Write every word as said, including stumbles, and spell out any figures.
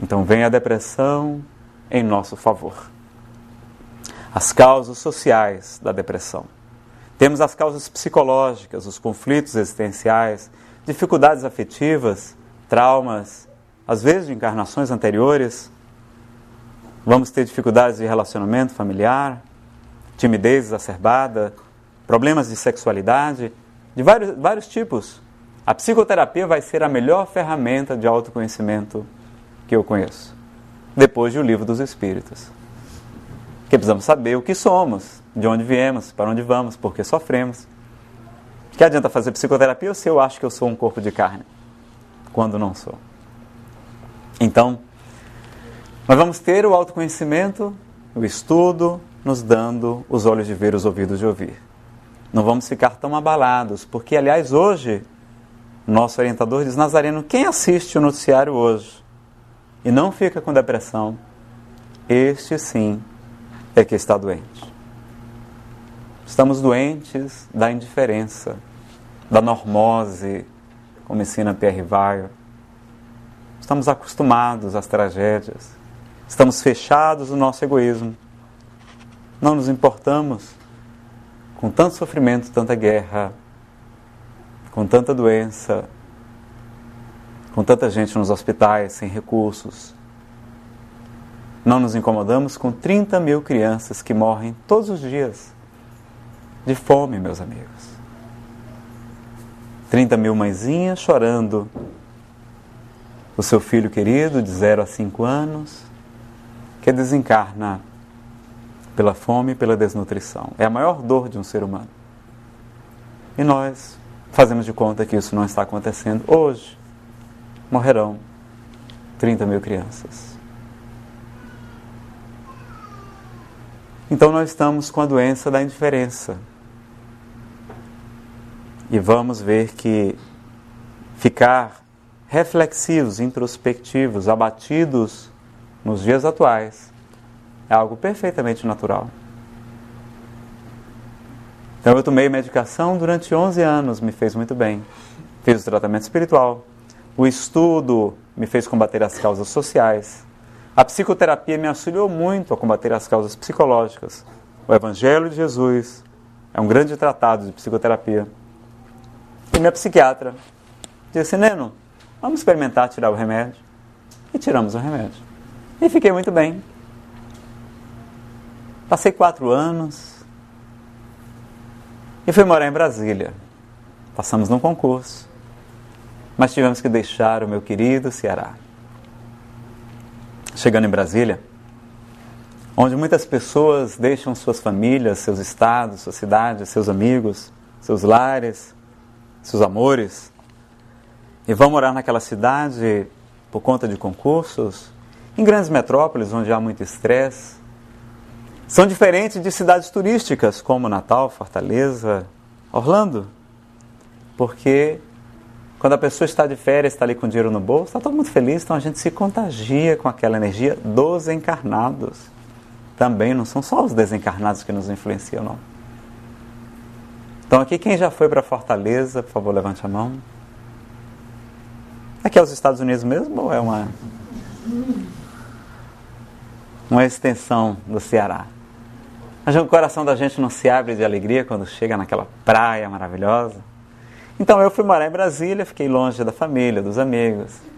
Então vem a depressão em nosso favor. As causas sociais da depressão. Temos as causas psicológicas, os conflitos existenciais, dificuldades afetivas, traumas, às vezes de encarnações anteriores. Vamos ter dificuldades de relacionamento familiar, timidez exacerbada, problemas de sexualidade, de vários, vários tipos. A psicoterapia vai ser a melhor ferramenta de autoconhecimento que eu conheço, depois do Livro dos Espíritos. Porque precisamos saber o que somos, de onde viemos, para onde vamos, por que sofremos. Que adianta fazer psicoterapia se eu acho que eu sou um corpo de carne, quando não sou? Então, nós vamos ter o autoconhecimento, o estudo, nos dando os olhos de ver, os ouvidos de ouvir. Não vamos ficar tão abalados, porque, aliás, hoje, nosso orientador diz: Nazareno, quem assiste o noticiário hoje e não fica com depressão, este sim é que está doente. Estamos doentes da indiferença, da normose, como ensina Pierre Weil. Estamos acostumados às tragédias. Estamos fechados no nosso egoísmo. Não nos importamos com tanto sofrimento, tanta guerra, com tanta doença, com tanta gente nos hospitais, sem recursos. Não nos incomodamos com trinta mil crianças que morrem todos os dias de fome, meus amigos. trinta mil mãezinhas chorando o seu filho querido de zero a cinco anos, que desencarna pela fome e pela desnutrição. É a maior dor de um ser humano. E nós fazemos de conta que isso não está acontecendo. Hoje morrerão trinta mil crianças. Então nós estamos com a doença da indiferença. E vamos ver que ficar reflexivos, introspectivos, abatidos nos dias atuais é algo perfeitamente natural. Então eu tomei medicação durante onze anos, me fez muito bem. Fiz o tratamento espiritual. O estudo me fez combater as causas sociais. A psicoterapia me auxiliou muito a combater as causas psicológicas. O Evangelho de Jesus é um grande tratado de psicoterapia. E minha psiquiatra disse: Neno, vamos experimentar tirar o remédio. E tiramos o remédio. E fiquei muito bem. Passei quatro anos e fui morar em Brasília. Passamos num concurso, mas tivemos que deixar o meu querido Ceará. Chegando em Brasília, onde muitas pessoas deixam suas famílias, seus estados, suas cidades, seus amigos, seus lares, seus amores, e vão morar naquela cidade por conta de concursos, em grandes metrópoles onde há muito estresse. São diferentes de cidades turísticas como Natal, Fortaleza, Orlando, porque quando a pessoa está de férias, está ali com dinheiro no bolso, está todo mundo feliz, então a gente se contagia com aquela energia dos encarnados. Também não são só os desencarnados que nos influenciam, não. Então aqui quem já foi para Fortaleza, por favor, levante a mão. Aqui é os Estados Unidos mesmo ou é uma, uma extensão do Ceará? Mas o coração da gente não se abre de alegria quando chega naquela praia maravilhosa? Então eu fui morar em Brasília, fiquei longe da família, dos amigos.